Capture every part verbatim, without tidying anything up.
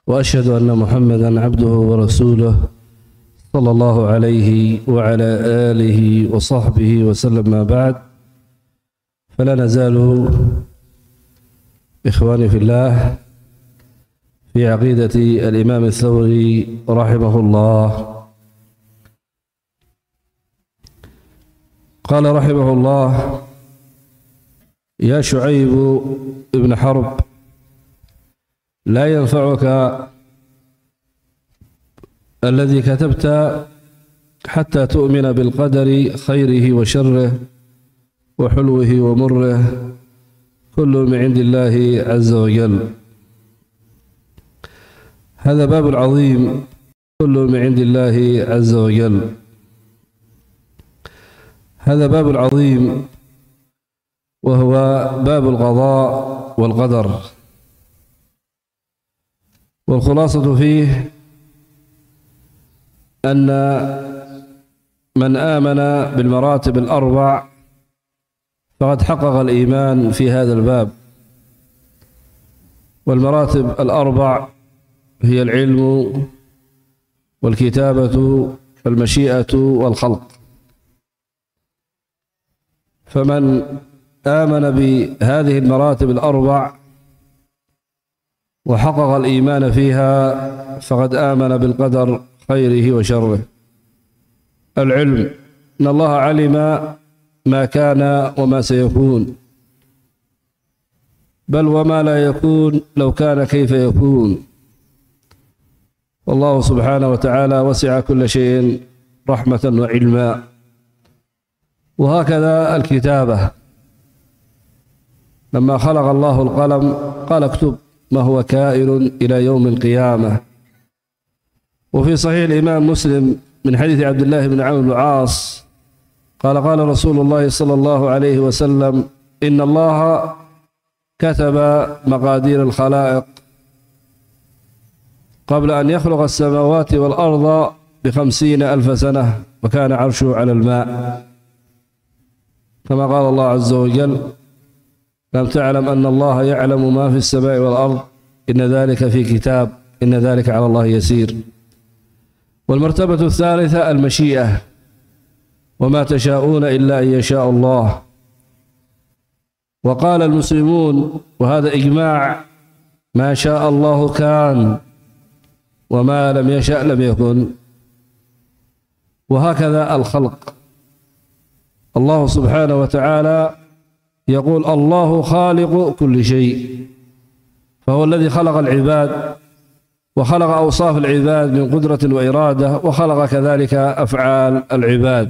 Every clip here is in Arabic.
وأشهد أن محمدًا عبده ورسوله صلى الله عليه وعلى آله وصحبه وسلم. ما بعد، فلا نزال إخواني في الله في عقيدة الإمام الثوري رحمه الله. قال رحمه الله: يا شعيب ابن حرب، لا ينفعك الذي كتبت حتى تؤمن بالقدر خيره وشره وحلوه ومره، كل من عند الله عز وجل. هذا باب عظيم، كل من عند الله عز وجل. هذا باب عظيم، وهو باب القضاء والقدر، والخلاصة فيه أن من آمن بالمراتب الأربع فقد حقق الإيمان في هذا الباب. والمراتب الأربع هي العلم والكتابة والمشيئة والخلق. فمن آمن بهذه المراتب الأربع وحقق الإيمان فيها فقد آمن بالقدر خيره وشره. العلم: إن الله علم ما كان وما سيكون، بل وما لا يكون لو كان كيف يكون. والله سبحانه وتعالى وسع كل شيء رحمة وعلما. وهكذا الكتابة، لما خلق الله القلم قال: اكتب ما هو كائن إلى يوم القيامة. وفي صحيح الإمام مسلم من حديث عبد الله بن عمرو بن العاص قال: قال رسول الله صلى الله عليه وسلم: إن الله كتب مقادير الخلائق قبل أن يخلق السماوات والأرض بخمسين ألف سنة، وكان عرشه على الماء، كما قال الله عز وجل: لم تعلم أن الله يعلم ما في السماء والأرض، إن ذلك في كتاب، إن ذلك على الله يسير. والمرتبة الثالثة المشيئة: وما تشاءون إلا أن يشاء الله. وقال المسلمون، وهذا إجماع: ما شاء الله كان، وما لم يشأ لم يكن. وهكذا الخلق، الله سبحانه وتعالى يقول: الله خالق كل شيء، فهو الذي خلق العباد وخلق أوصاف العباد من قدرة وإرادة، وخلق كذلك أفعال العباد.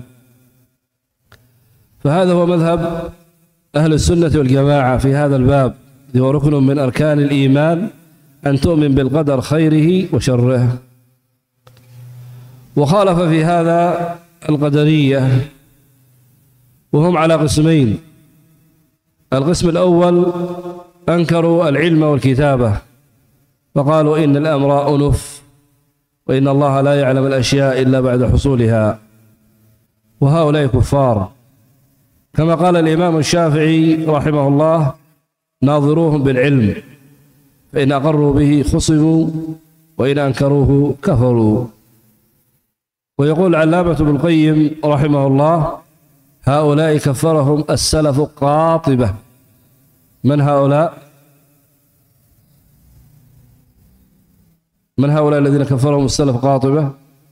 فهذا هو مذهب أهل السنة والجماعة في هذا الباب، هو ركن من أركان الإيمان أن تؤمن بالقدر خيره وشره. وخالف في هذا القدرية، وهم على قسمين. القسم الأول أنكروا العلم والكتابة، فقالوا إن الأمر أنف، وإن الله لا يعلم الأشياء إلا بعد حصولها، وهؤلاء كفار. كما قال الإمام الشافعي رحمه الله: ناظروهم بالعلم، فإن أقروا به خصموا، وإن أنكروه كفروا. ويقول العلامة ابن القيم رحمه الله: هؤلاء كفرهم السلف قاطبة. من هؤلاء؟ من هؤلاء الذين كفرهم السلف قاطبة؟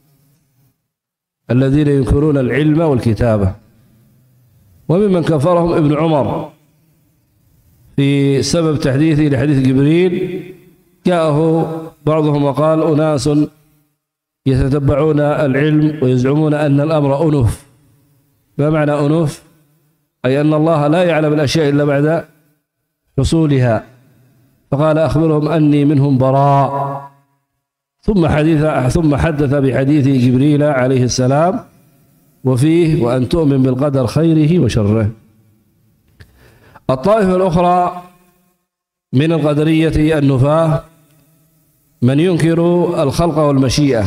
الذين ينكرون العلم والكتابة. وممن كفرهم ابن عمر في سبب تحديثه لحديث جبريل، جاءه بعضهم وقال: أناس يتتبعون العلم ويزعمون أن الأمر أنف. ما معنى أنف؟ أي أن الله لا يعلم الأشياء إلا بعد حصولها. فقال: أخبرهم أني منهم براء. ثم حديث ثم حدث بحديث جبريل عليه السلام، وفيه: وأن تؤمن بالقدر خيره وشره. الطائفة الأخرى من القدرية النفاة من ينكر الخلق والمشيئة،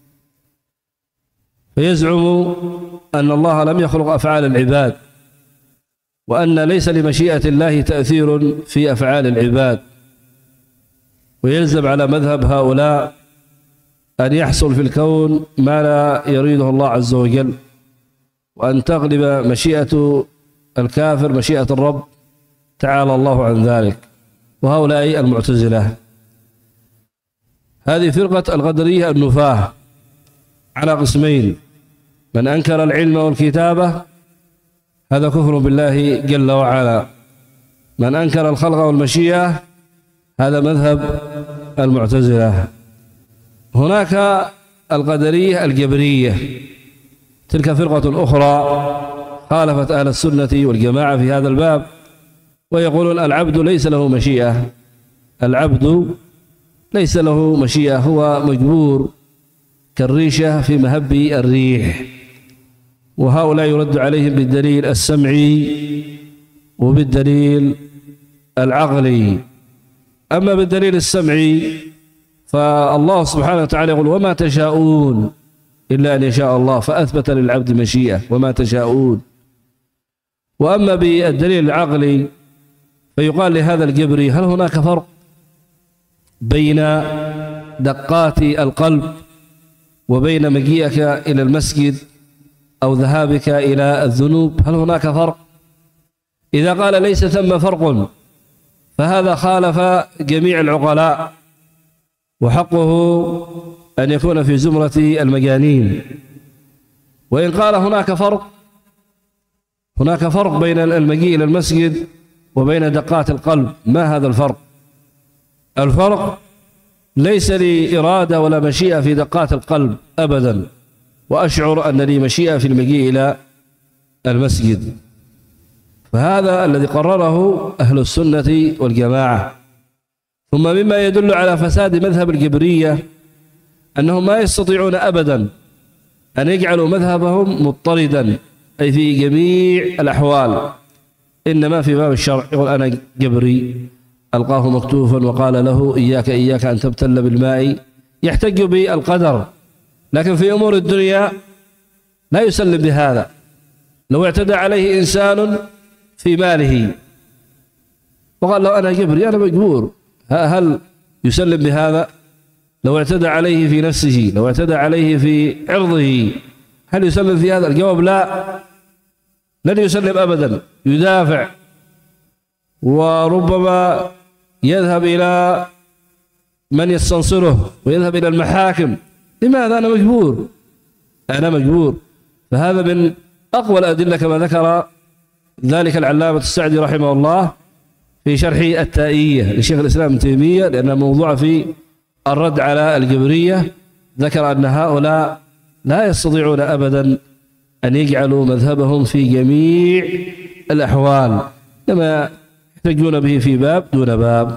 فيزعم أن الله لم يخلق أفعال العباد، وأن ليس لمشيئة الله تأثير في أفعال العباد، ويلزم على مذهب هؤلاء أن يحصل في الكون ما لا يريده الله عز وجل، وأن تغلب مشيئة الكافر مشيئة الرب تعالى الله عن ذلك. وهؤلاء المعتزلة. هذه فرقة القدرية النفاة على قسمين: من أنكر العلم والكتابة هذا كفر بالله جل وعلا، من أنكر الخلق والمشيئة هذا مذهب المعتزلة. هناك القدرية الجبرية، تلك فرقة أخرى خالفت أهل السنة والجماعة في هذا الباب، ويقولون العبد ليس له مشيئة، العبد ليس له مشيئة، هو مجبور كالريشة في مهب الريح. وهؤلاء يرد عليهم بالدليل السمعي وبالدليل العقلي. أما بالدليل السمعي فالله سبحانه وتعالى يقول: وما تشاءون إلا أن يشاء الله، فأثبت للعبد مشيئة وما تشاءون. وأما بالدليل العقلي فيقال لهذا الجبري: هل هناك فرق بين دقات القلب وبين مجيئك إلى المسجد أو ذهابك إلى الذنوب؟ هل هناك فرق؟ إذا قال ليس ثم فرق فهذا خالف جميع العقلاء، وحقه أن يكون في زمرة المجانين. وإن قال هناك فرق، هناك فرق بين المجيء إلى المسجد وبين دقات القلب. ما هذا الفرق؟ الفرق ليس لي إرادة ولا مشيئة في دقات القلب أبدا، وأشعر أن لي مشيئة في المجيء إلى المسجد. فهذا الذي قرره أهل السنة والجماعة. ثم مما يدل على فساد مذهب الجبرية أنهم ما يستطيعون أبدا أن يجعلوا مذهبهم مضطردا، أي في جميع الأحوال، إنما في باب الشرع. يقول: أنا جبري، ألقاه مكتوفا وقال له: إياك إياك أن تبتل بالماء، يحتج بالقدر. لكن في أمور الدنيا لا يسلم بهذا. لو اعتدى عليه إنسان في ماله وقال له: أنا جبري، أنا مجبور، هل يسلم بهذا؟ لو اعتدى عليه في نفسه، لو اعتدى عليه في عرضه، هل يسلم في هذا؟ الجواب لا، لن يسلم أبدا، يدافع، وربما يذهب إلى من يستنصره ويذهب إلى المحاكم. لماذا؟ أنا مجبور، أنا مجبور. فهذا من أقوى الأدلة كما ذكر ذلك العلامة السعدي رحمه الله في شرح التائية لشيخ الإسلام ابن تيمية، لأن موضوع في الرد على الجبرية. ذكر أن هؤلاء لا يستطيعون أبدا أن يجعلوا مذهبهم في جميع الأحوال، كما يحتجون به في باب دون باب.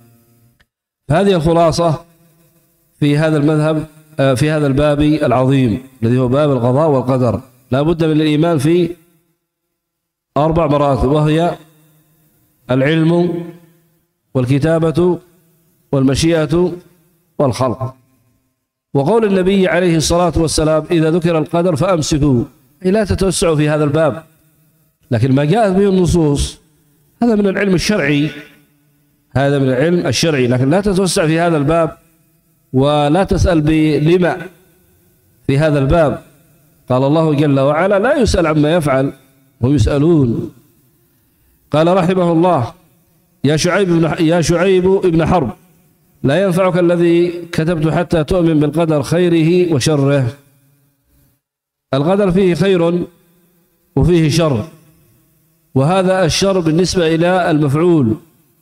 هذه الخلاصة في هذا المذهب، في هذا الباب العظيم الذي هو باب القضاء والقدر. لا بد من الإيمان في أربع مراتب، وهي العلم والكتابة والمشيئة والخلق. وقول النبي عليه الصلاة والسلام: إذا ذكر القدر فأمسكوا، أي لا تتوسعوا في هذا الباب. لكن ما جاءت به النصوص هذا من العلم الشرعي، هذا من العلم الشرعي، لكن لا تتوسع في هذا الباب، ولا تسأل بلما في هذا الباب. قال الله جل وعلا: لا يسأل عما يفعل هم يسألون. قال رحمه الله: يا شعيب بن يا شعيب ابن حرب، لا ينفعك الذي كتبت حتى تؤمن بالقدر خيره وشره. القدر فيه خير وفيه شر، وهذا الشر بالنسبة إلى المفعول.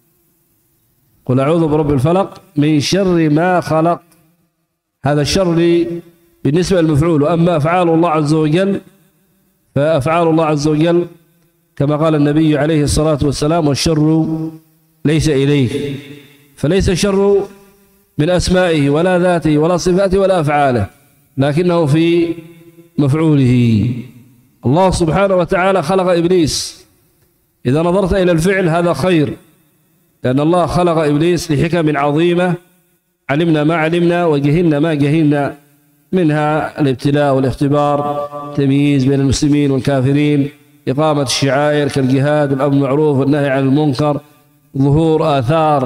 قل أعوذ برب الفلق من شر ما خلق، هذا الشر بالنسبة للمفعول. وأما أفعال الله عز وجل فأفعال الله عز وجل كما قال النبي عليه الصلاة والسلام: والشر ليس إليك. فليس الشر من أسمائه ولا ذاته ولا صفاته ولا أفعاله، لكنه في مفعوله. الله سبحانه وتعالى خلق إبليس، إذا نظرت إلى الفعل هذا خير، لأن الله خلق إبليس لحكم عظيمة علمنا ما علمنا وجهلنا ما جهلنا، منها الابتلاء والاختبار، تمييز بين المسلمين والكافرين، إقامة الشعائر كالجهاد والأمر بالمعروف والنهي عن المنكر، ظهور آثار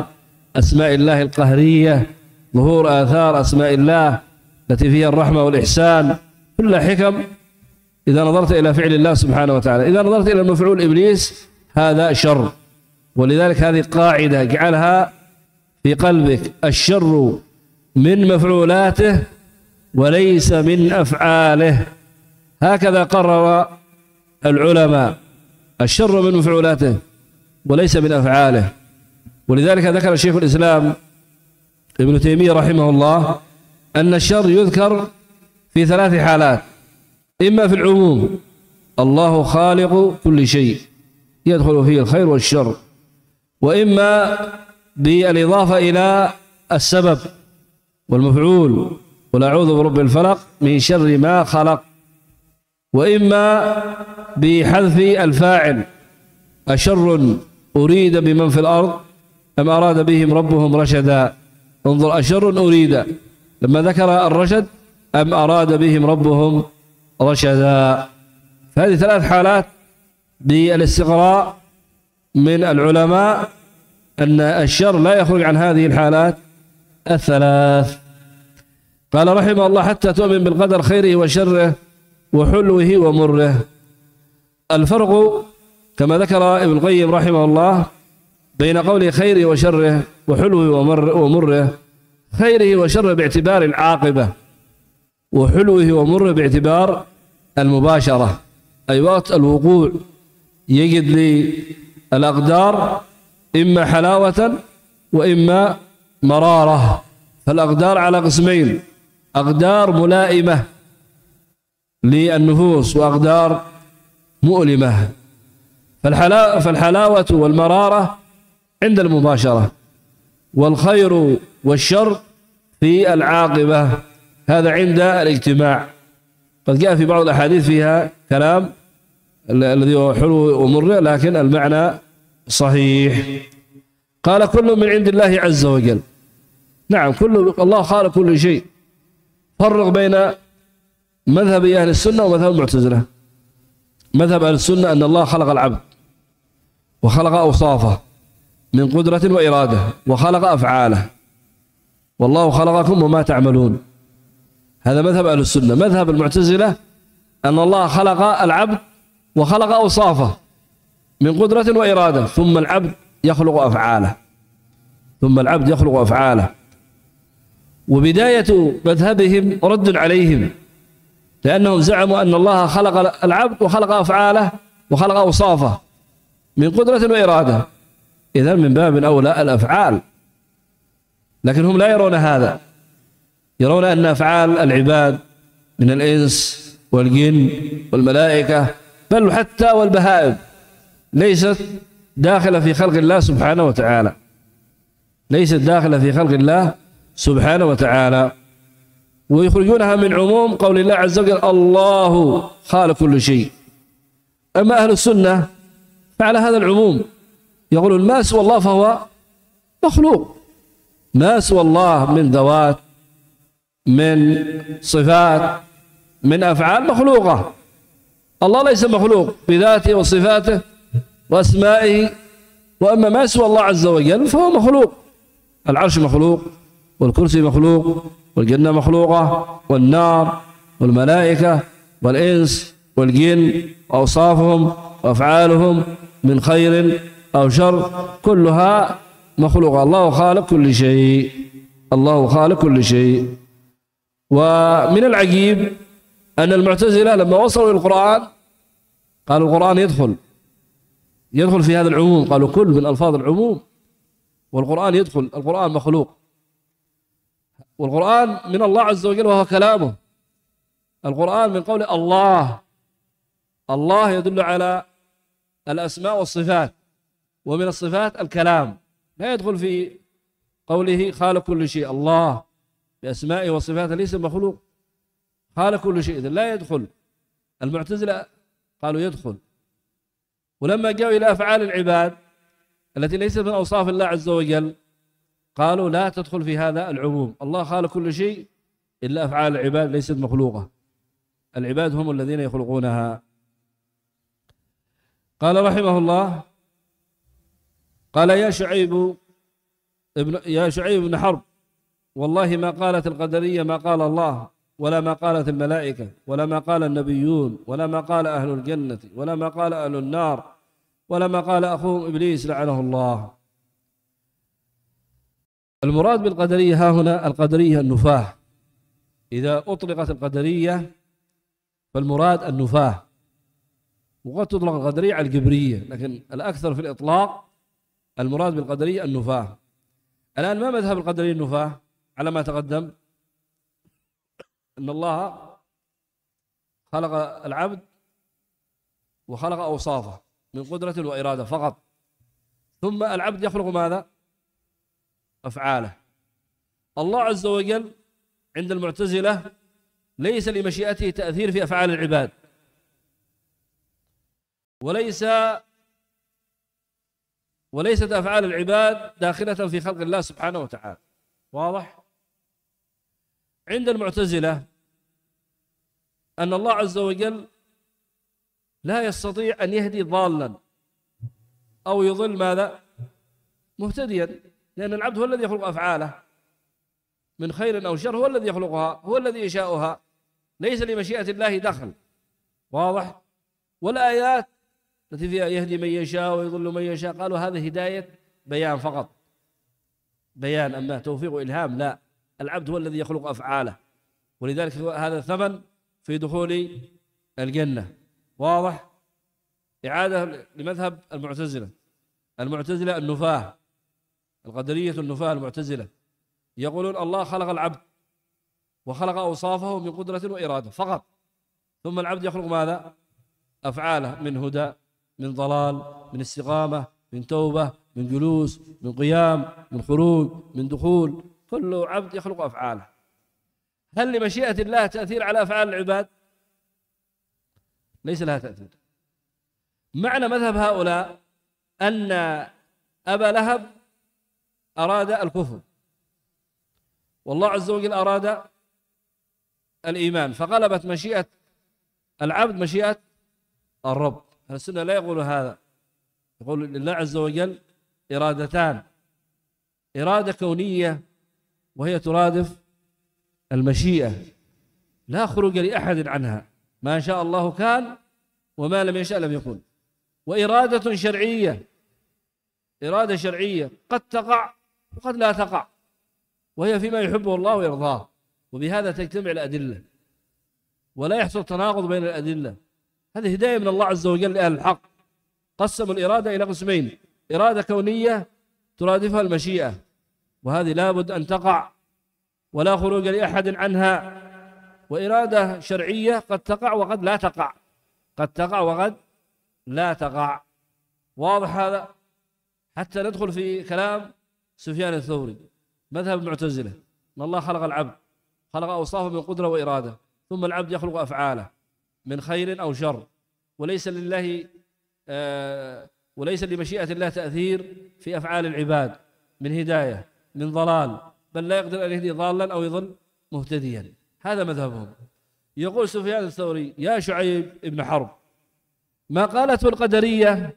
أسماء الله القهرية، ظهور آثار أسماء الله التي فيها الرحمة والإحسان، كلها حكم إذا نظرت إلى فعل الله سبحانه وتعالى. إذا نظرت إلى مفعول إبليس هذا شر، ولذلك هذه قاعدة اجعلها في قلبك: الشر من مفعولاته وليس من أفعاله. هكذا قرر العلماء: الشر من مفعولاته وليس من أفعاله. ولذلك ذكر شيخ الإسلام ابن تيمية رحمه الله أن الشر يذكر في ثلاث حالات: إما في العموم، الله خالق كل شيء يدخل فيه الخير والشر، وإما بالإضافة إلى السبب والمفعول: قل أعوذ برب الفلق من شر ما خلق، وإما بحذف الفاعل: أشر أريد بمن في الأرض أم أراد بهم ربهم رشدا. انظر، أشر أريد لما ذكر الرشد أم أراد بهم ربهم رشدا. فهذه ثلاث حالات بالاستقراء من العلماء أن الشر لا يخرج عن هذه الحالات الثلاث. قال رحمه الله: حتى تؤمن بالقدر خيره وشره وحلوه ومره. الفرق كما ذكر ابن القيم رحمه الله بين قوله خيره وشره وحلوه ومره: خيره وشره باعتبار العاقبة، وحلوه ومره باعتبار المباشرة، أي وقت الوقوع يجد للأقدار إما حلاوة وإما مرارة. فالأقدار على قسمين: أقدار ملائمة للنفوس وأقدار مؤلمة. فالحلاوة والمرارة عند المباشرة، والخير والشر في العاقبة، هذا عند الاجتماع. قد جاء في بعض الأحاديث فيها كلام الذي هو حلو ومر، لكن المعنى صحيح. قال: كل من عند الله عز وجل. نعم، كل الله خالق كل شيء. فرق بين مذهب أهل السنة ومذهب المعتزلة. مذهب أهل السنة أن الله خلق العبد وخلق أوصافه من قدرة وإرادة وخلق أفعاله، والله خلقكم وما تعملون. هذا مذهب أهل السنة. مذهب المعتزلة أن الله خلق العبد وخلق أوصافه من قدرة وإرادة، ثم العبد يخلق أفعاله ثم العبد يخلق أفعاله وبداية مذهبهم رد عليهم، لأنهم زعموا أن الله خلق العبد وخلق أفعاله وخلق أوصافه من قدرة وإرادة، إذن من باب أولى الأفعال. لكن هم لا يرون هذا، يرون أن أفعال العباد من الإنس والجن والملائكة بل حتى والبهائم ليست داخلة في خلق الله سبحانه وتعالى، ليست داخلة في خلق الله سبحانه وتعالى، ويخرجونها من عموم قول الله عز وجل: الله خالق كل شيء. أما أهل السنة فعلى هذا العموم، يقولون ما سوى الله فهو مخلوق، ما سوى الله من ذوات، من صفات، من أفعال مخلوقة. الله ليس مخلوق بذاته وصفاته وأسمائه، وأما ما سوى الله عز وجل فهو مخلوق. العرش مخلوق، والكرسي مخلوق، والجنة مخلوقة، والنار، والملائكة، والإنس، والجن، وأوصافهم وأفعالهم من خير أو شر كلها مخلوقة. الله خالق كل شيء، الله خالق كل شيء. ومن العجيب أن المعتزلة لما وصلوا للقرآن قالوا القرآن يدخل يدخل في هذا العموم، قالوا كل من ألفاظ العموم، والقرآن يدخل، القرآن مخلوق، والقرآن من الله عز وجل وهو كلامه. القرآن من قول الله، الله يدل على الأسماء والصفات، ومن الصفات الكلام، لا يدخل في قوله خالق كل شيء. الله بأسمائه وصفاته ليس مخلوق، خالق كل شيء، إذن لا يدخل. المعتزلة قالوا يدخل. ولما جاءوا إلى أفعال العباد التي ليست من أوصاف الله عز وجل قالوا لا تدخل في هذا العموم، الله خالق كل شيء إلا أفعال العباد ليست مخلوقة، العباد هم الذين يخلقونها. قال رحمه الله: قال يا شعيب ابن يا شعيب بن حرب والله ما قالت القدرية ما قال الله، ولا ما قالت الملائكة، ولا ما قال النبيون، ولا ما قال أهل الجنة، ولا ما قال أهل النار، ولا ما قال أخوهم إبليس لعنه الله. المراد بالقدرية ها هنا القدرية النفاة. إذا أطلقت القدرية فالمراد النفاة، وقد تطلق القدرية على الجبرية، لكن الأكثر في الإطلاق المراد بالقدرية النفاة. الآن ما مذهب القدرية النفاة؟ على ما تقدم أن الله خلق العبد وخلق أوصافه من قدرة وإرادة فقط، ثم العبد يخلق ماذا؟ أفعاله. الله عز وجل عند المعتزلة ليس لمشيئته تأثير في أفعال العباد، وليس وليست أفعال العباد داخلة في خلق الله سبحانه وتعالى. واضح؟ عند المعتزلة أن الله عز وجل لا يستطيع أن يهدي ضالا أو يضل ماذا؟ مهتديا، لأن العبد هو الذي يخلق أفعاله من خير أو شر، هو الذي يخلقها، هو الذي يشاؤها، ليس لمشيئة الله دخل. واضح؟ والآيات التي فيها يهدي من يشاء ويضل من يشاء قالوا هذه هداية بيان فقط، بيان، أما توفيق وإلهام لا، العبد هو الذي يخلق أفعاله، ولذلك هذا ثمن في دخول الجنة. واضح؟ إعادة لمذهب المعتزلة. المعتزلة النفاة، القدرية النفاة المعتزلة يقولون الله خلق العبد وخلق أوصافه من قدرة وإرادة فقط، ثم العبد يخلق ماذا؟ أفعاله من هدى، من ضلال، من استقامة، من توبة، من جلوس، من قيام، من خروج، من دخول، كل عبد يخلق أفعاله. هل لمشيئة الله تأثير على أفعال العباد؟ ليس لها تأثير. معنى مذهب هؤلاء أن أبا لهب أراد الكفر والله عز وجل أراد الإيمان، فغلبت مشيئة العبد مشيئة الرب. السنة لا يقول هذا، يقول لله عز وجل إرادتان، إرادة كونية وهي ترادف المشيئة، لا خروج لأحد عنها، ما شاء الله كان وما لم يشاء لم يكن. وإرادة شرعية، إرادة شرعية قد تقع وقد لا تقع، وهي فيما يحبه الله ويرضاه، وبهذا تجتمع الأدلة ولا يحصل تناقض بين الأدلة. هذه هداية من الله عز وجل لأهل الحق. قسموا الإرادة إلى قسمين: إرادة كونية ترادفها المشيئة، وهذه لابد أن تقع ولا خروج لأحد عنها، وإرادة شرعية قد تقع وقد لا تقع، قد تقع وقد لا تقع. واضح هذا؟ حتى ندخل في كلام سفيان الثوري مذهب المعتزلة أن الله خلق العبد، خلق أوصافه من قدرة وإرادة، ثم العبد يخلق أفعاله من خير أو شر، وليس لله آه وليس لمشيئة الله تأثير في أفعال العباد من هداية من ضلال، بل لا يقدر أن يهدي ضالا أو يضل مهتديا. هذا مذهبهم. يقول سفيان الثوري: يا شعيب ابن حرب، ما قالته القدرية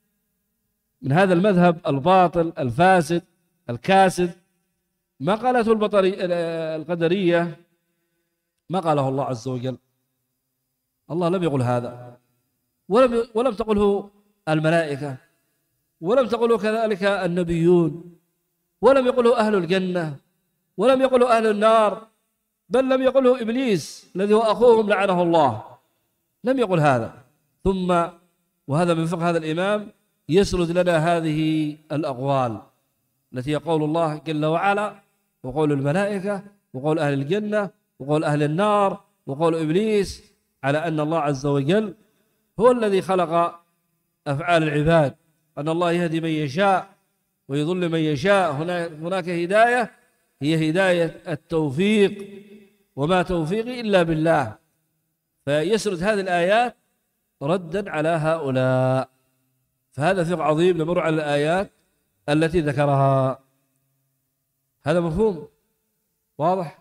من هذا المذهب الباطل الفاسد الكاسد، ما قالته القدرية ما قاله الله عز وجل. الله لم يقل هذا، ولم ولم تقله الملائكة، ولم تقله كذلك النبيون، ولم يقله أهل الجنة، ولم يقله أهل النار، بل لم يقله إبليس الذي هو أخوهم لعنه الله، لم يقل هذا. ثم وهذا من فقه هذا الإمام يسرد لنا هذه الأقوال التي هي قول الله جل وعلا، وقول الملائكة، وقول أهل الجنة، وقول أهل النار، وقول إبليس، على أن الله عز وجل هو الذي خلق أفعال العباد، أن الله يهدي من يشاء ويضل من يشاء. هناك هداية هي هداية التوفيق، وما توفيقي إلا بالله. فيسرد هذه الآيات ردا على هؤلاء. فهذا فقه عظيم، نمر على الآيات التي ذكرها. هذا مفهوم واضح؟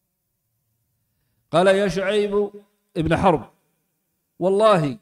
قال: يا شعيب ابن حرب، والله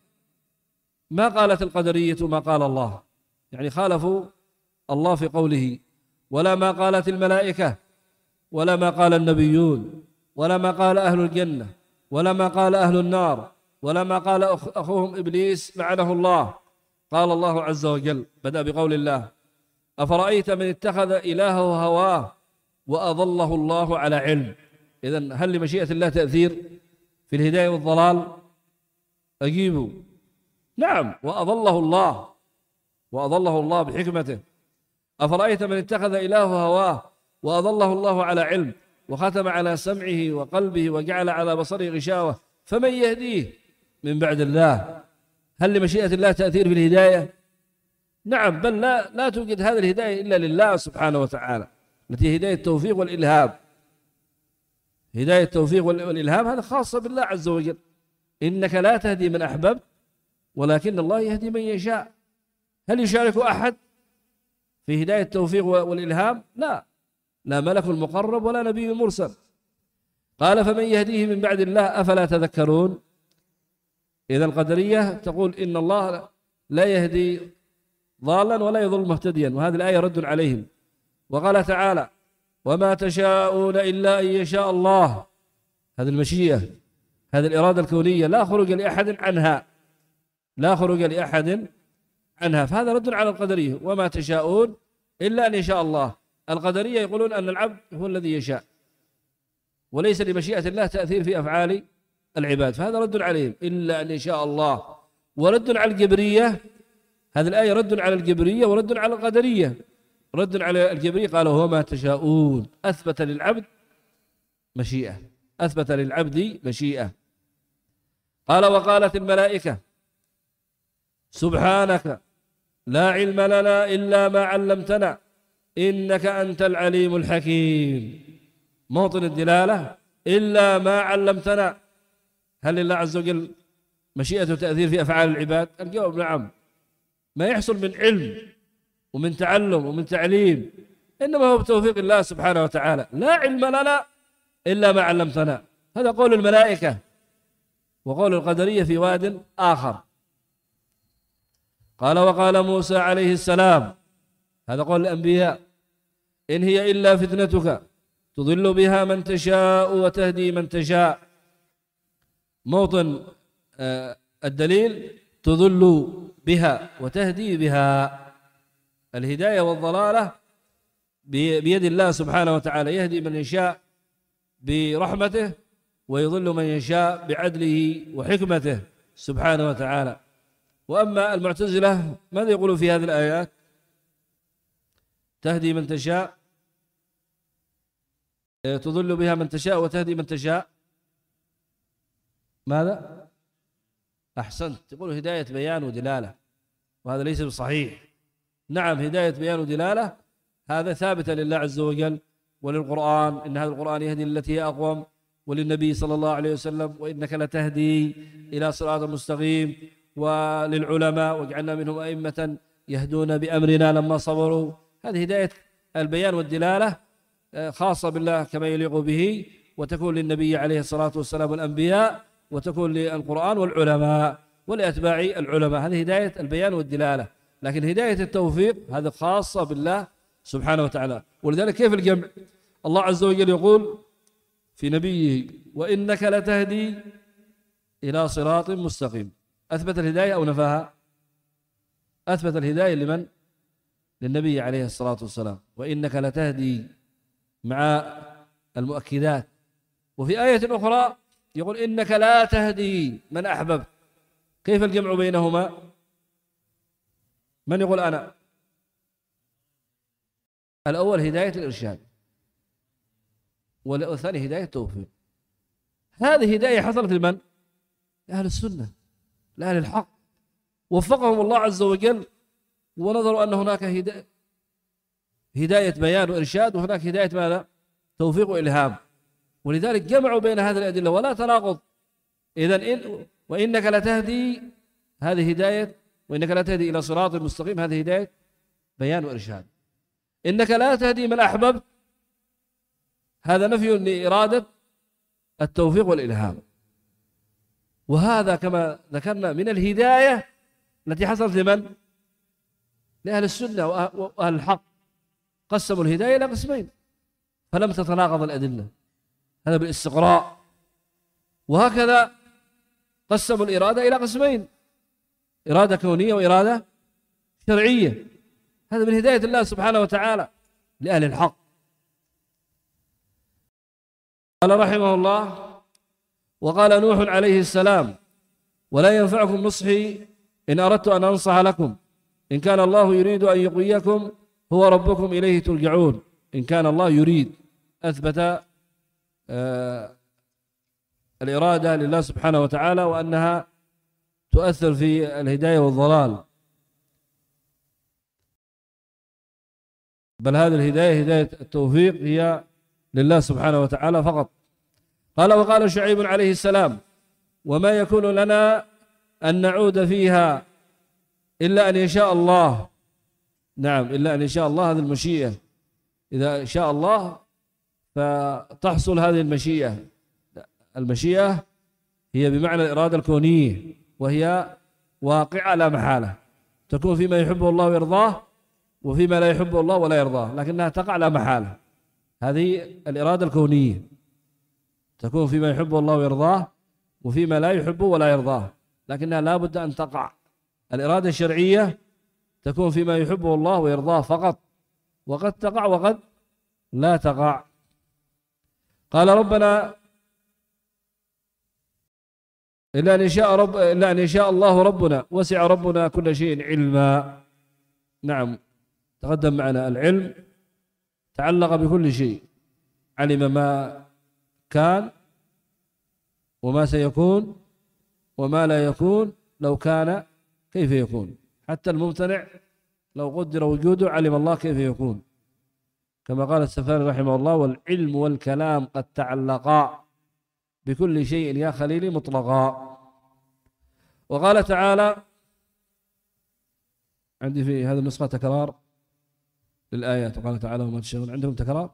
ما قالت القدرية ما قال الله، يعني خالفوا الله في قوله ولا ما قالت الملائكة، ولا ما قال النبيون، ولا ما قال أهل الجنة، ولا ما قال أهل النار، ولا ما قال أخوهم إبليس لعنه الله. قال الله عز وجل، بدأ بقول الله: أفرأيت من اتخذ إلهه هواه وأضله الله على علم. إذن هل لمشيئة الله تأثير في الهداية والضلال؟ أجيبوا نعم، وأضله الله، وأضله الله بحكمته. أفرأيت من اتخذ إلهه هواه وأضله الله على علم وختم على سمعه وقلبه وجعل على بصره غشاوة فمن يهديه من بعد الله؟ هل لمشيئة الله تأثير في الهداية؟ نعم، بل لا لا توجد هذه الهداية إلا لله سبحانه وتعالى، التي هي هداية التوفيق والإلهام. هداية التوفيق والإلهام هذا خاصة بالله عز وجل. إنك لا تهدي من أحببت ولكن الله يهدي من يشاء. هل يشارك أحد في هداية التوفيق والإلهام؟ لا، لا ملك مقرب ولا نبي مرسل. قال: فمن يهديه من بعد الله أفلا تذكرون؟ إذا القدرية تقول إن الله لا يهدي ضالا ولا يضل مهتديا، وهذه الآية رد عليهم. وقال تعالى: وما تشاءون إلا أن يشاء الله. هذه المشيئة، هذه الإرادة الكونية لا خروج لأحد عنها، لا خروج لأحد عنها. فهذا رد على القدرية: وما تشاءون إلا أن يشاء الله. القدرية يقولون أن العبد هو الذي يشاء وليس لمشيئة الله تأثير في أفعال العباد، فهذا رد عليهم: إلا أن يشاء الله. ورد على الجبرية، هذه الآية رد على الجبرية ورد على القدرية. رد على الجبرية قالوا: وما تشاءون، أثبت للعبد مشيئة، أثبت للعبد مشيئة. قال: وقالت الملائكة: سبحانك لا علم لنا إلا ما علمتنا إنك أنت العليم الحكيم. موطن الدلالة: إلا ما علمتنا. هل لله عز وجل مشيئة وتأثير في أفعال العباد؟ الجواب نعم. ما يحصل من علم ومن تعلم ومن تعليم إنما هو بتوفيق الله سبحانه وتعالى. لا علم لنا إلا ما علمتنا، هذا قول الملائكة. وقول القدرية في واد آخر. قال: وقال موسى عليه السلام، هذا قول الأنبياء: إن هي إلا فتنتك تضل بها من تشاء وتهدي من تشاء. موطن الدليل: تضل بها وتهدي بها. الهداية والضلالة بيد الله سبحانه وتعالى، يهدي من يشاء برحمته ويضل من يشاء بعدله وحكمته سبحانه وتعالى. وأما المعتزلة ماذا يقولون في هذه الآيات؟ تهدي من تشاء، تضل بها من تشاء وتهدي من تشاء. ماذا؟ أحسنت، يقول هداية بيان ودلالة، وهذا ليس بصحيح. نعم، هداية بيان ودلالة هذا ثابت لله عز وجل وللقرآن، إن هذا القرآن يهدي للتي هي أقوم، وللنبي صلى الله عليه وسلم: وإنك لتهدي إلى صراط مستقيم، وللعلماء: واجعلنا منهم أئمة يهدون بأمرنا لما صبروا. هذه هداية البيان والدلالة خاصة بالله كما يليق به، وتكون للنبي عليه الصلاة والسلام والأنبياء، وتكون للقرآن والعلماء ولأتباع العلماء. هذه هداية البيان والدلالة. لكن هداية التوفيق هذه خاصة بالله سبحانه وتعالى. ولذلك كيف الجمع؟ الله عز وجل يقول في نبيه: وإنك لتهدي إلى صراط مستقيم. أثبت الهداية أو نفاها؟ أثبت الهداية لمن؟ للنبي عليه الصلاة والسلام. وإنك لتهدي مع المؤكدات. وفي آية أخرى يقول: إنك لا تهدي من أحببت. كيف الجمع بينهما؟ من يقول أنا؟ الأول هداية الإرشاد، والثاني هداية التوفيق. هذه هداية حصلت لمن؟ لأهل السنة، لأهل الحق، وفقهم الله عز وجل، ونظروا أن هناك هداية هداية بيان وإرشاد، وهناك هداية ماذا؟ توفيق وإلهام. ولذلك جمعوا بين هذه الأدلة ولا تناقض. إذن إن وإنك لتهدي، هذه هداية، وإنك لا تهدي إلى صراط مستقيم، هذه هداية بيان وإرشاد. إنك لا تهدي من أحببت، هذا نفي لإرادة التوفيق والإلهام. وهذا كما ذكرنا من الهداية التي حصلت لمن؟ لأهل السنة وأهل الحق. قسموا الهداية إلى قسمين فلم تتناقض الأدلة، هذا بالاستقراء. وهكذا قسموا الإرادة إلى قسمين، إرادة كونية وإرادة شرعية، هذا من هداية الله سبحانه وتعالى لأهل الحق. قال رحمه الله: وقال نوح عليه السلام: ولا ينفعكم نصحي إن أردت أن أنصح لكم، إن كان الله يريد أن يقويكم هو ربكم إليه ترجعون. إن كان الله يريد، أثبت آه الإرادة لله سبحانه وتعالى وأنها تؤثر في الهداية والضلال، بل هذه الهداية هداية التوفيق هي لله سبحانه وتعالى فقط. قال: وقال شعيب عليه السلام: وما يكون لنا أن نعود فيها إلا أن يشاء الله. نعم، إلا أن يشاء الله، هذه المشيئة، إذا شاء الله فتحصل هذه المشيئة. المشيئة هي بمعنى الإرادة الكونية، وهي واقعة لا محالة، تكون فيما يحبه الله ويرضاه وفيما لا يحبه الله ولا يرضاه، لكنها تقع لا محالة. هذه الإرادة الكونية تكون فيما يحبه الله ويرضاه وفيما لا يحبه ولا يرضاه، لكنها لا بد أن تقع. الإرادة الشرعية تكون فيما يحبه الله ويرضاه فقط، وقد تقع وقد لا تقع. قال: ربنا إلا أن يشاء رب إلا أن يشاء الله ربنا وسع ربنا كل شيء علما. نعم، تقدم معنا العلم تعلق بكل شيء، علم ما كان وما سيكون وما لا يكون، لو كان كيف يكون، حتى الممتنع لو قدر وجوده علم الله كيف يكون، كما قال السفاري رحمه الله: والعلم والكلام قد تعلقا بكل شيء يا خليلي مطلقا. وقال تعالى، عندي في هذه النسخة تكرار للآيات، وقال تعالى: وما تشاءون. عندهم تكرار؟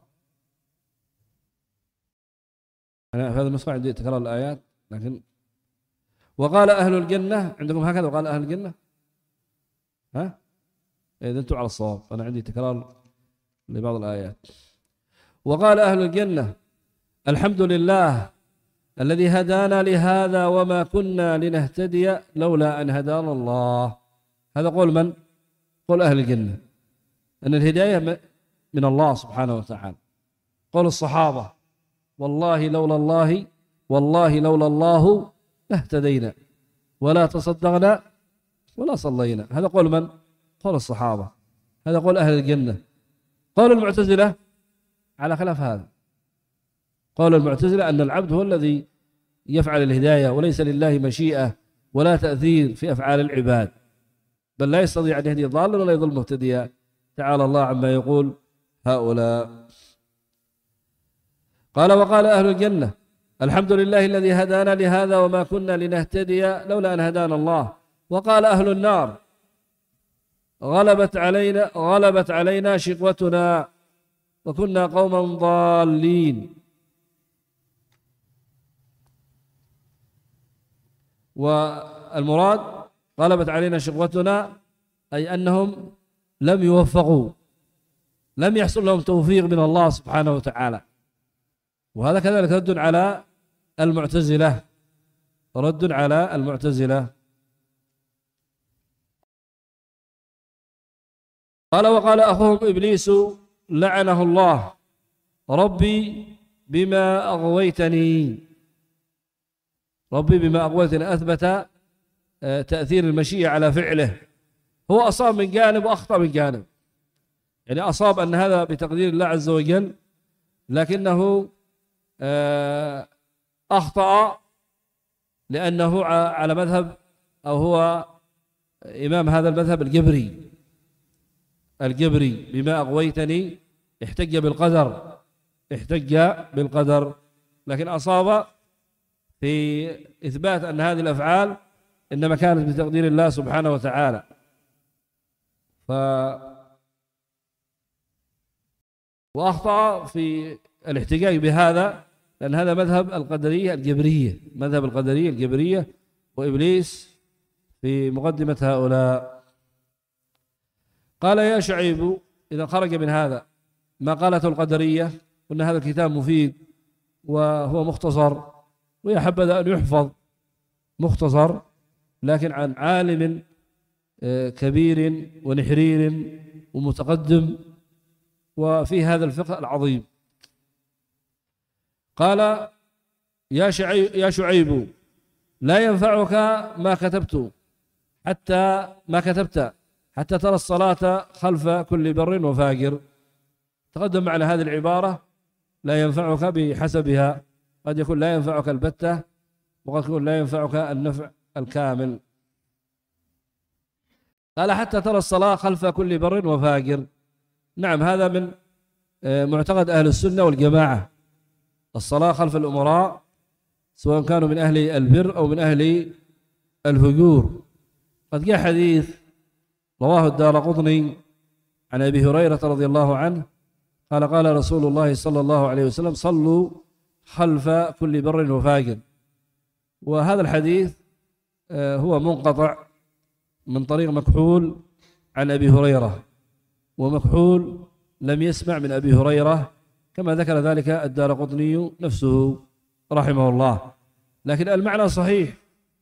أنا في هذه النسخة عندي تكرار الآيات، لكن وقال أهل الجنة، عندكم هكذا وقال أهل الجنة؟ ها؟ إذا أنتم على الصواب، أنا عندي تكرار لبعض الآيات. وقال أهل الجنة: الحمد لله الذي هدانا لهذا وما كنا لنهتدي لولا أن هدانا الله. هذا قول من؟ قول أهل الجنة، أن الهداية من الله سبحانه وتعالى. قول الصحابة: والله لولا الله والله لولا الله لاهتدينا ولا تصدقنا ولا صلينا. هذا قول من؟ قول الصحابة، هذا قول أهل الجنة. قول المعتزلة على خلاف هذا، قول المعتزلة أن العبد هو الذي يفعل الهداية، وليس لله مشيئة ولا تأثير في أفعال العباد، بل لا يستطيع أن يهدي ضالا ولا يضل مهتديا، تعالى الله عما يقول هؤلاء. قال: وقال أهل الجنة: الحمد لله الذي هدانا لهذا وما كنا لنهتدي لولا أن هدانا الله. وقال أهل النار: غلبت علينا غلبت علينا شقوتنا وكنا قوما ضالين. والمراد غلبت علينا شقوتنا أي أنهم لم يوفقوا، لم يحصل لهم توفيق من الله سبحانه وتعالى. وهذا كذلك رد على المعتزلة، رد على المعتزلة. قال: وقال أخوهم إبليس لعنه الله: ربي بما أغويتني. ربي بما أغويتني، أثبت تأثير المشيئة على فعله، هو أصاب من جانب وأخطأ من جانب، يعني أصاب أن هذا بتقدير الله عز وجل، لكنه أخطأ لأنه على مذهب، أو هو إمام هذا المذهب الجبري. الجبري بما أغويتني احتج بالقدر، احتج بالقدر، لكن أصاب في إثبات أن هذه الأفعال إنما كانت بتقدير الله سبحانه وتعالى. ف وأخطأ في الاحتجاج بهذا، لأن هذا مذهب القدرية الجبرية، مذهب القدرية الجبرية، وإبليس في مقدمة هؤلاء. قال: يا شعيب، إذا خرج من هذا ما قالته القدرية، قلنا هذا الكتاب مفيد وهو مختصر، ويا حبذا أن يحفظ مختصر لكن عن عالم كبير ونحرير ومتقدم وفي هذا الفقه العظيم. قال يا شعيب, يا شعيب لا ينفعك ما كتبت حتى ما كتبت حتى ترى الصلاة خلف كل بر وفاجر. تقدم معنا هذه العبارة لا ينفعك بحسبها، قد يكون لا ينفعك البتة وقد يكون لا ينفعك النفع الكامل. قال حتى ترى الصلاة خلف كل بر وفاجر. نعم، هذا من معتقد أهل السنة والجماعة، الصلاة خلف الأمراء سواء كانوا من أهل البر أو من أهل الفجور. قد جاء حديث رواه الدارقطني عن أبي هريرة رضي الله عنه قال قال رسول الله صلى الله عليه وسلم صلوا خلف كل بر وفاجر. وهذا الحديث هو منقطع من طريق مكحول عن أبي هريرة، ومكحول لم يسمع من أبي هريرة كما ذكر ذلك الدارقطني نفسه رحمه الله، لكن المعنى صحيح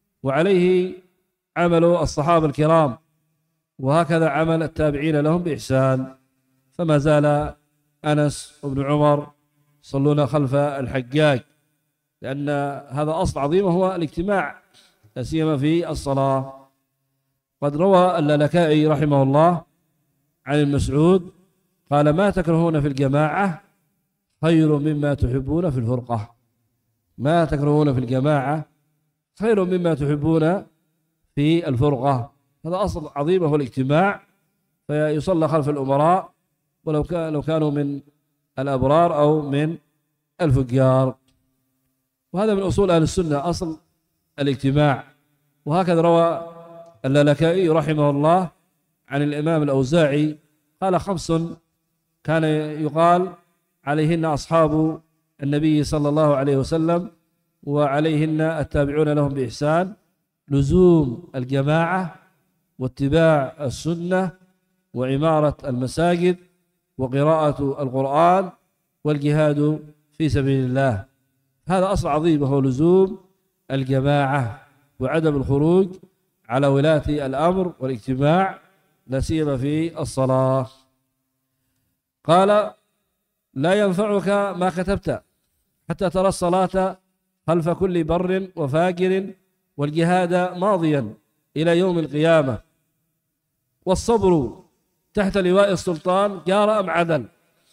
وعليه عمل الصحابة الكرام وهكذا عمل التابعين لهم بإحسان. فما زال أنس وابن عمر يصلون خلف الحجاج، لأن هذا أصل عظيم وهو الاجتماع لا سيما في الصلاة. قد روى اللالكائي رحمه الله عن المسعود قال ما تكرهون في الجماعة خير مما تحبون في الفرقة. ما تكرهون في الجماعة خير مما تحبون في الفرقة. هذا أصل عظيم وهو الاجتماع، فيصلى خلف الأمراء ولو كان لو كانوا من الأبرار أو من الفجار. وهذا من أصول أهل السنة، أصل الاجتماع. وهكذا روى اللالكائي رحمه الله عن الإمام الأوزاعي قال خمس كان يقال عليهن أصحاب النبي صلى الله عليه وسلم وعليهن التابعون لهم بإحسان: لزوم الجماعة، واتباع السنة، وعمارة المساجد، وقراءة القرآن، والجهاد في سبيل الله. هذا أصل عظيم وهو لزوم الجماعة وعدم الخروج على ولاة الأمر والاجتماع لا سيما في الصلاة. قال لا ينفعك ما كتبت حتى ترى الصلاة خلف كل بر وفاجر والجهاد ماضيا إلى يوم القيامة، والصبر تحت لواء السلطان جار أم عدل.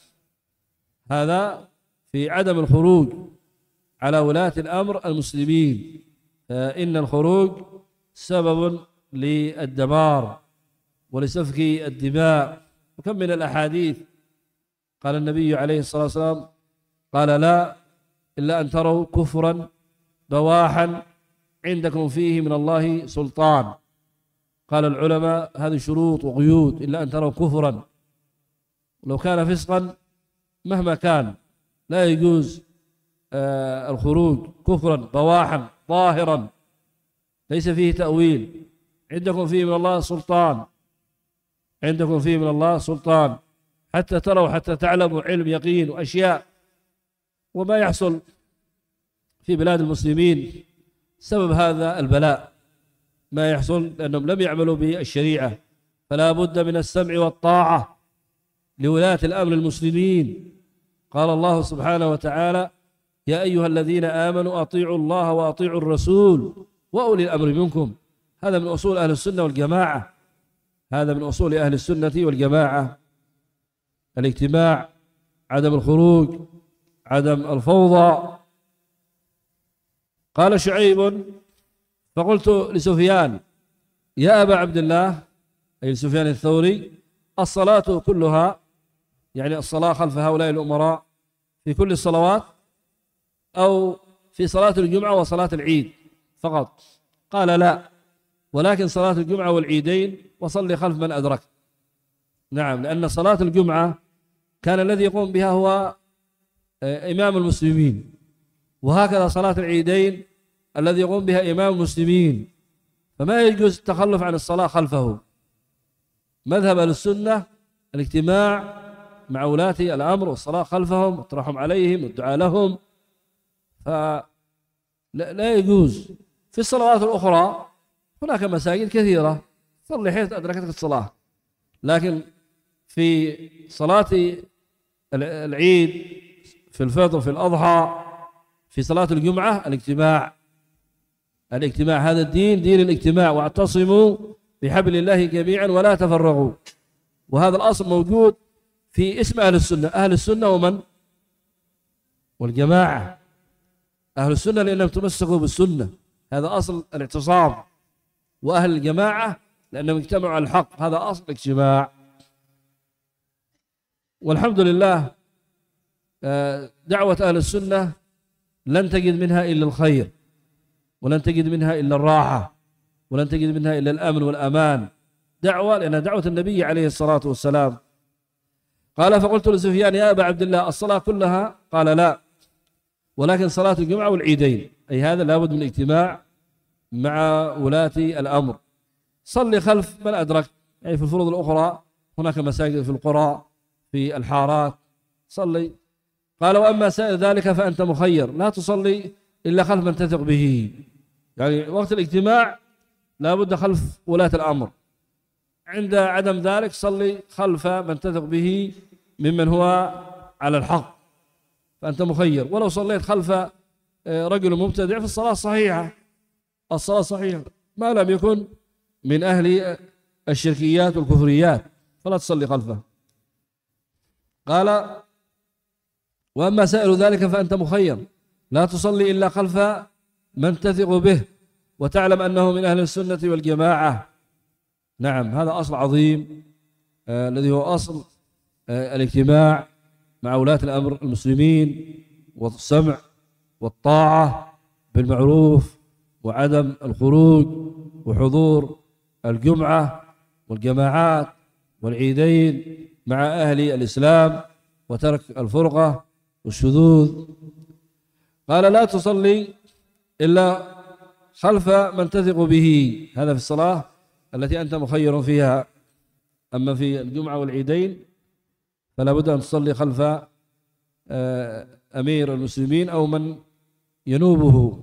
هذا في عدم الخروج على ولاة الأمر المسلمين، فإن الخروج سبب للدمار ولسفك الدماء. وكم من الأحاديث قال النبي عليه الصلاة والسلام قال لا إلا أن تروا كفرا بواحا عندكم فيه من الله سلطان. قال العلماء هذه شروط وقيود، إلا أن تروا كفرا، ولو كان فسقا مهما كان لا يجوز آه الخروج كفرا بواحا ظاهرا ليس فيه تأويل. عندكم فيه من الله سلطان، عندكم فيه من الله سلطان حتى تروا حتى تعلموا علم يقين وأشياء. وما يحصل في بلاد المسلمين سبب هذا البلاء، ما يحصل لأنهم لم يعملوا بالشريعة. فلا بد من السمع والطاعة لولاة الأمر المسلمين. قال الله سبحانه وتعالى يا أيها الذين آمنوا أطيعوا الله وأطيعوا الرسول وأولي الأمر منكم. هذا من أصول أهل السنة والجماعة، هذا من أصول أهل السنة والجماعة: الاجتماع، عدم الخروج، عدم الفوضى. قال شعيب فقلت لسفيان يا أبا عبد الله، أي لسفيان الثوري، الصلاة كلها، يعني الصلاة خلف هؤلاء الأمراء في كل الصلوات أو في صلاة الجمعة وصلاة العيد فقط؟ قال لا، ولكن صلاة الجمعة والعيدين وصلي خلف من أدرك. نعم، لأن صلاة الجمعة كان الذي يقوم بها هو إمام المسلمين، وهكذا صلاة العيدين الذي يقوم بها إمام المسلمين، فما يجوز التخلف عن الصلاة خلفه. مذهب أهل السنة الاجتماع مع ولاة الأمر والصلاة خلفهم والترحم عليهم والدعاء لهم، فلا لا يجوز. في الصلوات الأخرى هناك مساجد كثيرة صلي حيث أدركتك الصلاة، لكن في صلاة العيد، في الفطر، في الأضحى، في صلاة الجمعة الاجتماع. الاجتماع هذا الدين دين الاجتماع، واعتصموا بحبل الله جميعا ولا تفرقوا. وهذا الأصل موجود في اسم أهل السنة. أهل السنة ومن؟ والجماعة. أهل السنة لأنهم تمسكوا بالسنة، هذا أصل الاعتصام. وأهل الجماعة لأنهم اجتمعوا على الحق، هذا أصل الاجتماع. والحمد لله دعوة أهل السنة لن تجد منها إلا الخير، ولن تجد منها إلا الراحة، ولن تجد منها إلا الأمن والأمان. دعوة لأنها دعوة النبي عليه الصلاة والسلام. قال فقلت لسفيان يا أبا عبد الله الصلاة كلها؟ قال لا، ولكن صلاة الجمعة والعيدين، أي هذا لابد من اجتماع مع ولاة الأمر. صلي خلف من أدرك، أي في الفروض الأخرى هناك مساجد في القرى في الحارات صلي. قال وأما سائر ذلك فأنت مخير، لا تصلي إلا خلف من تثق به. يعني وقت الاجتماع لابد خلف ولاة الأمر، عند عدم ذلك صلي خلف من تثق به ممن هو على الحق، فأنت مخير. ولو صليت خلف رجل مبتدع فالصلاة صحيحة، الصلاة صحيحة ما لم يكن من أهل الشركيات والكفريات، فلا تصلي خلفه. قال وأما سائر ذلك فأنت مخير، لا تصلي إلا خلف من تثق به وتعلم أنه من أهل السنة والجماعة. نعم، هذا أصل عظيم آه الذي هو أصل آه الاجتماع مع ولاة الأمر المسلمين، والسمع والطاعة بالمعروف، وعدم الخروج وحضور الجمعة والجماعات والعيدين مع أهل الإسلام، وترك الفرقة والشذوذ. قال لا تصلي إلا خلف من تثق به، هذا في الصلاة التي أنت مخير فيها. أما في الجمعة والعيدين فلا بد أن تصلي خلف أمير المسلمين أو من ينوبه.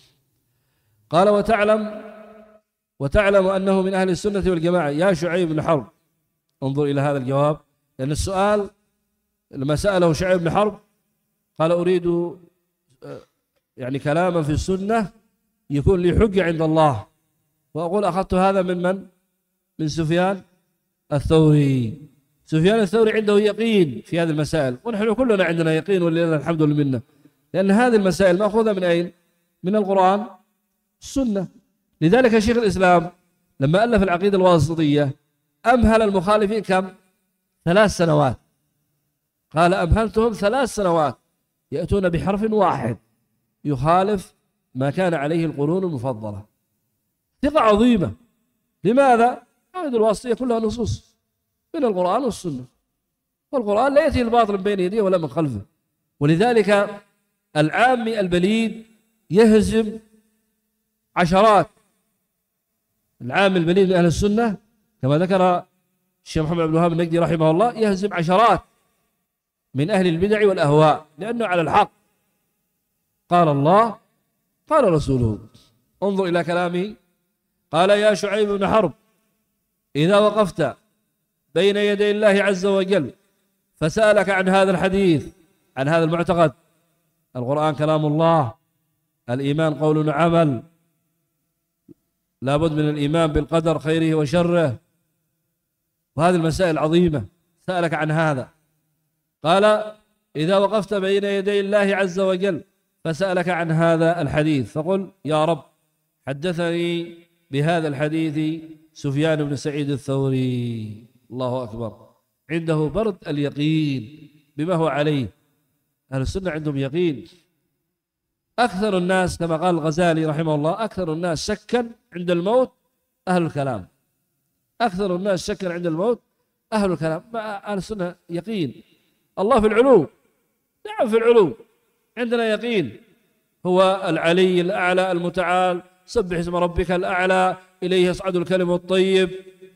قال وتعلم وتعلم أنه من أهل السنة والجماعة يا شعيب بن حرب. انظر إلى هذا الجواب، لأن السؤال لما سأله شعيب بن حرب قال أريد يعني كلاما في السنة يكون لي حجة عند الله، وأقول أخذت هذا من من؟ من سفيان الثوري. سفيان الثوري عنده يقين في هذه المسائل، ونحن كلنا عندنا يقين ولله الحمد والمنة، لأن هذه المسائل مأخوذة من أين؟ من القرآن السنة. لذلك شيخ الإسلام لما ألف العقيدة الواسطية أمهل المخالفين كم؟ ثلاث سنوات. قال أمهلتهم ثلاث سنوات يأتون بحرف واحد يخالف ما كان عليه القرون المفضلة. ثقة عظيمة. لماذا؟ العقيدة الواسطية كلها نصوص من القرآن والسنة، والقرآن لا يأتي الباطل من بين يديه ولا من خلفه. ولذلك العامي البليد يهزم عشرات. العامي البليد من أهل السنة كما ذكر الشيخ محمد بن الوهاب النجدي رحمه الله يهزم عشرات من أهل البدع والأهواء، لأنه على الحق. قال الله قال رسوله. انظر إلى كلامه. قال يا شعيب بن حرب إذا وقفت بين يدي الله عز وجل فسألك عن هذا الحديث، عن هذا المعتقد، القرآن كلام الله، الإيمان قول وعمل، لابد من الإيمان بالقدر خيره وشره، وهذه المسائل عظيمة، سألك عن هذا. قال إذا وقفت بين يدي الله عز وجل فسألك عن هذا الحديث فقل يا رب حدثني بهذا الحديث سفيان بن سعيد الثوري. الله أكبر. عنده برد اليقين بما هو عليه. أهل السنة عندهم يقين. أكثر الناس كما قال الغزالي رحمه الله أكثر الناس شكا عند الموت أهل الكلام. أكثر الناس شكا عند الموت أهل الكلام. مع أهل السنة يقين. الله في العلو، نعم في العلو، عندنا يقين. هو العلي الأعلى المتعال، سبح اسم ربك الأعلى، إليه يصعد الكلم الطيب.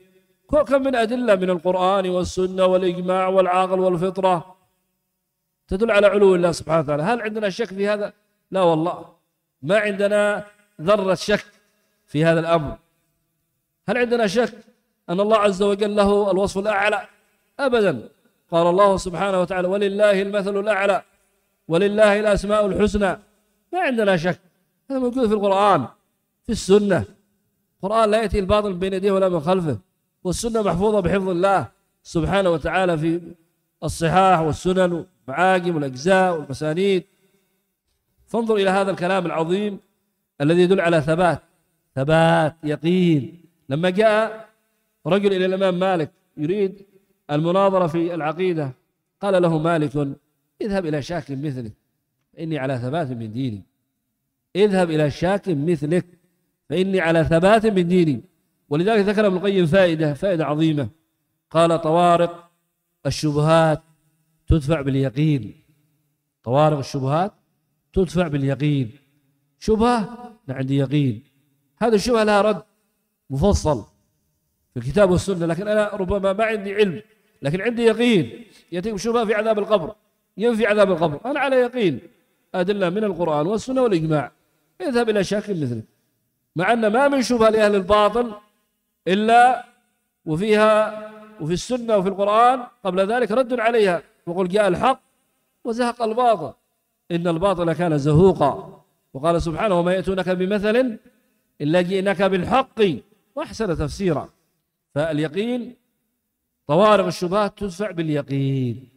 كم من أدلة من القرآن والسنة والإجماع والعقل والفطرة تدل على علو الله سبحانه وتعالى. هل عندنا شك في هذا؟ لا والله، ما عندنا ذرة شك في هذا الأمر. هل عندنا شك أن الله عز وجل له الوصف الأعلى؟ أبدا. قال الله سبحانه وتعالى: ولله المثل الأعلى ولله الأسماء الحسنى. ما عندنا شك، هذا موجود في القرآن، في السنة. القرآن لا يأتي الباطل من بين يديه ولا من خلفه، والسنة محفوظة بحفظ الله سبحانه وتعالى في الصحاح والسنن والمعاجم والأجزاء والمسانيد. فانظر إلى هذا الكلام العظيم الذي يدل على ثبات ثبات يقين. لما جاء رجل إلى الإمام مالك يريد المناظرة في العقيدة، قال له مالك: اذهب إلى شاك مثلك فإني على ثبات من ديني. اذهب إلى شاك مثلك فإني على ثبات من ديني. ولذلك ذكر ابن القيم فائدة فائدة عظيمة، قال: طوارق الشبهات تدفع باليقين. طوارق الشبهات تدفع باليقين. شبهة عندي يقين، هذه الشبهة لها رد مفصل في الكتاب والسنة، لكن أنا ربما ما عندي علم، لكن عندي يقين. يأتيكم شبهة في عذاب القبر، ينفي عذاب القبر، أنا على يقين، أدلة من القرآن والسنة والإجماع. اذهب إلى شاك مثله. مع أن ما من شبهة لأهل الباطل إلا وفيها وفي السنة وفي القرآن قبل ذلك رد عليها، وقل: جاء الحق وزهق الباطل إن الباطل كان زهوقا. وقال سبحانه: وما يأتونك بمثل إلا جئناك بالحق وأحسن تفسيرا. فاليقين، طوارق الشبهات تدفع باليقين،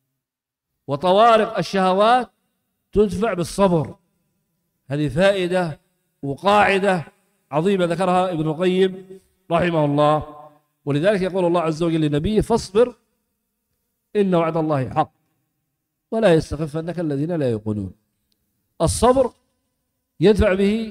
وطوارق الشهوات تدفع بالصبر. هذه فائدة وقاعدة عظيمة ذكرها ابن القيم رحمه الله. ولذلك يقول الله عز وجل لنبيه: فاصبر إن وعد الله حق ولا يستخفنك الذين لا يوقنون. الصبر يدفع به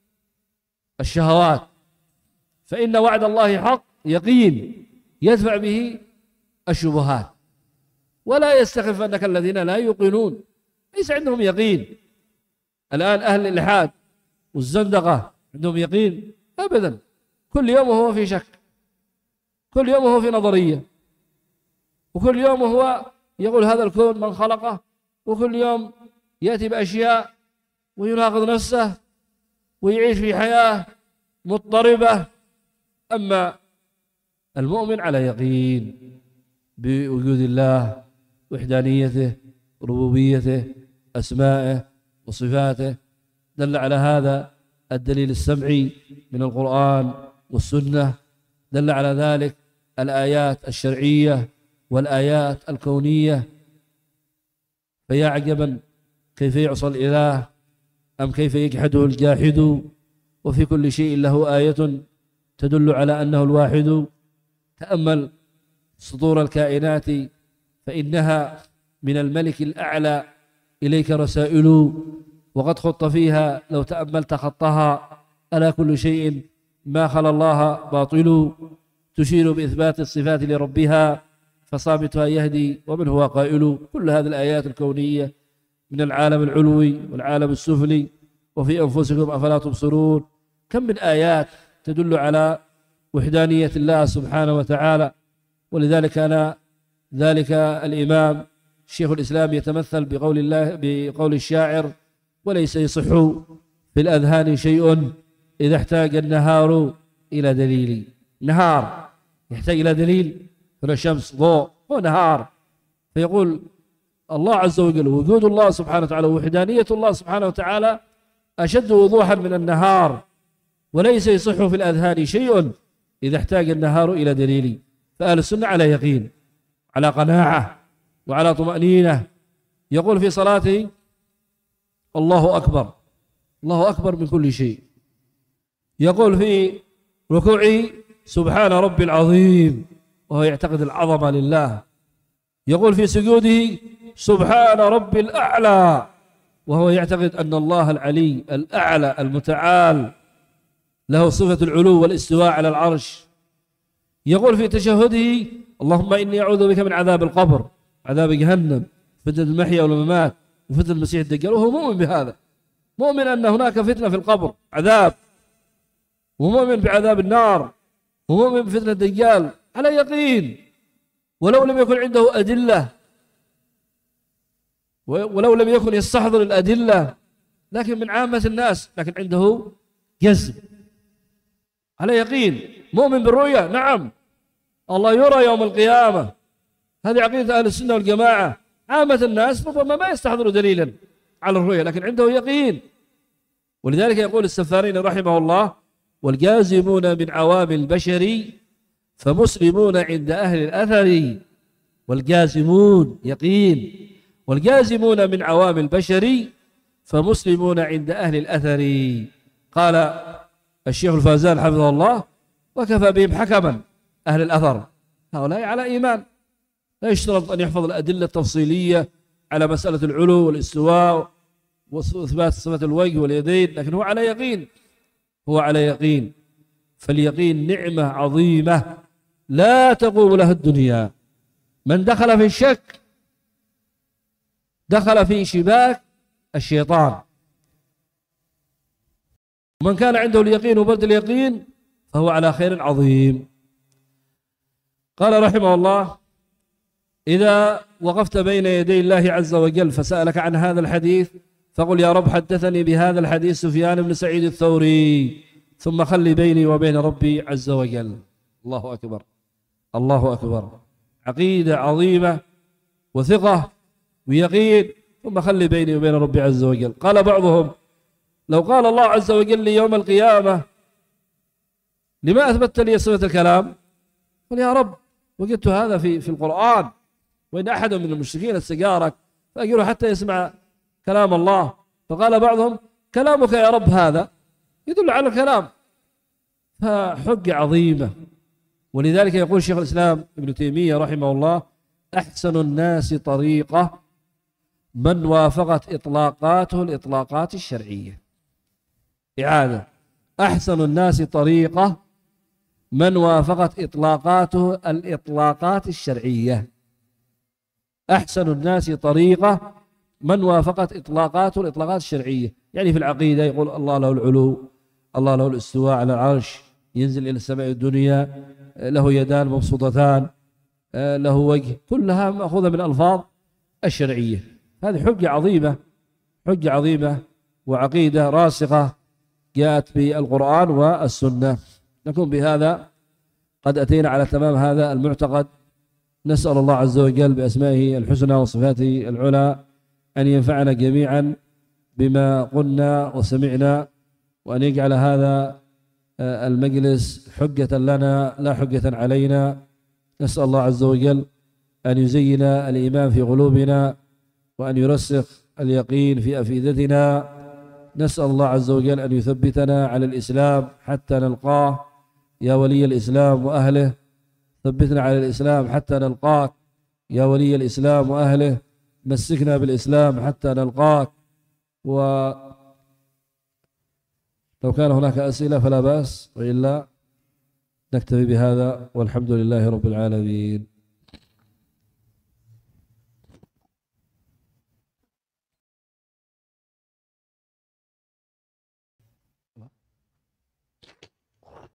الشهوات، فإن وعد الله حق يقين يدفع به الشبهات. ولا يستخفنك الذين لا يوقنون، ليس عندهم يقين. الآن أهل الإلحاد والزندقة عندهم يقين؟ أبدا، كل يوم هو في شك، كل يوم هو في نظرية، وكل يوم هو يقول هذا الكون من خلقه، وكل يوم يأتي بأشياء ويناقض نفسه ويعيش في حياة مضطربة. أما المؤمن على يقين بوجود الله، وحدانيته، ربوبيته، أسمائه وصفاته. دل على هذا الدليل السمعي من القرآن والسنة، دل على ذلك الآيات الشرعية والآيات الكونية. فيا عجبا كيف يعصى الإله، أم كيف يجحده الجاحد، وفي كل شيء له آية تدل على أنه الواحد. تأمل سطور الكائنات فإنها من الملك الأعلى إليك رسائل، وقد خط فيها لو تأملت خطها. ألا كل شيء ما خلا الله باطل، تشير بإثبات الصفات لربها فصامتها يهدي ومن هو قائل. كل هذه الآيات الكونية من العالم العلوي والعالم السفلي. وفي أنفسكم أفلا تبصرون. كم من آيات تدل على وحدانية الله سبحانه وتعالى. ولذلك كان ذلك الإمام شيخ الإسلام يتمثل بقول الله بقول الشاعر: وليس يصح في الأذهان شيء إذا احتاج النهار إلى دليل. نهار يحتاج إلى دليل، هنا الشمس ضوء ونهار. فيقول الله عز وجل وجود الله سبحانه وتعالى ووحدانية الله سبحانه وتعالى أشد وضوحا من النهار. وليس يصح في الأذهان شيء إذا احتاج النهار إلى دليل. فأهل السنة على يقين، على قناعة، وعلى طمأنينة. يقول في صلاته: الله أكبر، الله أكبر من كل شيء. يقول في ركوعه: سبحان ربي العظيم، وهو يعتقد العظمة لله. يقول في سجوده: سبحان ربي الأعلى، وهو يعتقد أن الله العلي الأعلى المتعال له صفة العلو والاستواء على العرش. يقول في تشهده: اللهم إني أعوذ بك من عذاب القبر، عذاب جهنم، فتنة المحيا والممات، وفتنة المسيح الدجال. وهو مؤمن بهذا، مؤمن أن هناك فتنة في القبر عذاب، ومؤمن بعذاب النار، ومؤمن بفتنة الدجال على يقين، ولو لم يكن عنده أدلة، ولو لم يكن يستحضر الأدلة، لكن من عامة الناس، لكن عنده جزم على يقين. مؤمن بالرؤيا، نعم الله يرى يوم القيامة، هذه عقيدة أهل السنة والجماعة. عامة الناس ربما ما يستحضروا دليلا على الرؤيا، لكن عنده يقين. ولذلك يقول السفارين رحمه الله: والجازمون من عوام البشر فمسلمون عند أهل الأثر. والجازمون يقين، والجازمون من عوام البشر فمسلمون عند أهل الأثر. قال الشيخ الفازان حفظه الله: وكفى بهم حكما أهل الأثر، هؤلاء على إيمان، لا يشترط أن يحفظ الأدلة التفصيلية على مسألة العلو والاستواء وإثبات صفة الوجه واليدين، لكن هو على يقين، هو على يقين. فاليقين نعمة عظيمة لا تقوم لها الدنيا. من دخل في الشك دخل في شباك الشيطان، ومن كان عنده اليقين وبرد اليقين فهو على خير عظيم. قال رحمه الله: إذا وقفت بين يدي الله عز وجل فسألك عن هذا الحديث فقل: يا رب حدثني بهذا الحديث سفيان بن سعيد الثوري، ثم خلي بيني وبين ربي عز وجل. الله أكبر، الله أكبر. عقيدة عظيمة وثقة ويقين، ثم خلي بيني وبين ربي عز وجل. قال بعضهم: لو قال الله عز وجل لي يوم القيامة: لما أثبت لي صفة الكلام؟ قل: يا رب وجدت هذا في في القرآن، وإن أحد من المشركين استجارك فأجره حتى يسمع كلام الله. فقال بعضهم: كلامك يا رب هذا يدل على الكلام. فحجة عظيمة. ولذلك يقول شيخ الإسلام ابن تيمية رحمه الله: أحسن الناس طريقة من وافقت إطلاقاته الإطلاقات الشرعية. إعادة: أحسن الناس طريقة من وافقت إطلاقاته الإطلاقات الشرعية. أحسن الناس طريقة من وافقت إطلاقاته الإطلاقات الشرعية. يعني في العقيدة يقول: الله له العلو، الله له الاستواء على العرش، ينزل إلى السماء الدنيا، له يدان مبسوطتان، له وجه، كلها مأخوذة من الألفاظ الشرعية. هذه حجة عظيمة، حجة عظيمة وعقيدة راسخة جاءت بالقرآن والسنة. نكون بهذا قد أتينا على تمام هذا المعتقد. نسأل الله عز وجل بأسمائه الحسنى وصفاته العلى أن ينفعنا جميعا بما قلنا وسمعنا، وأن يجعل هذا المجلس حجة لنا لا حجة علينا. نسأل الله عز وجل أن يزين الإيمان في قلوبنا، وأن يرسخ اليقين في أفئدتنا. نسأل الله عز وجل أن يثبتنا على الإسلام حتى نلقاه. يا ولي الإسلام وأهله، ثبتنا على الإسلام حتى نلقاك. يا ولي الإسلام وأهله، مسكنا بالإسلام حتى نلقاك. ولو كان هناك أسئلة فلا بأس، وإلا نكتفي بهذا، والحمد لله رب العالمين.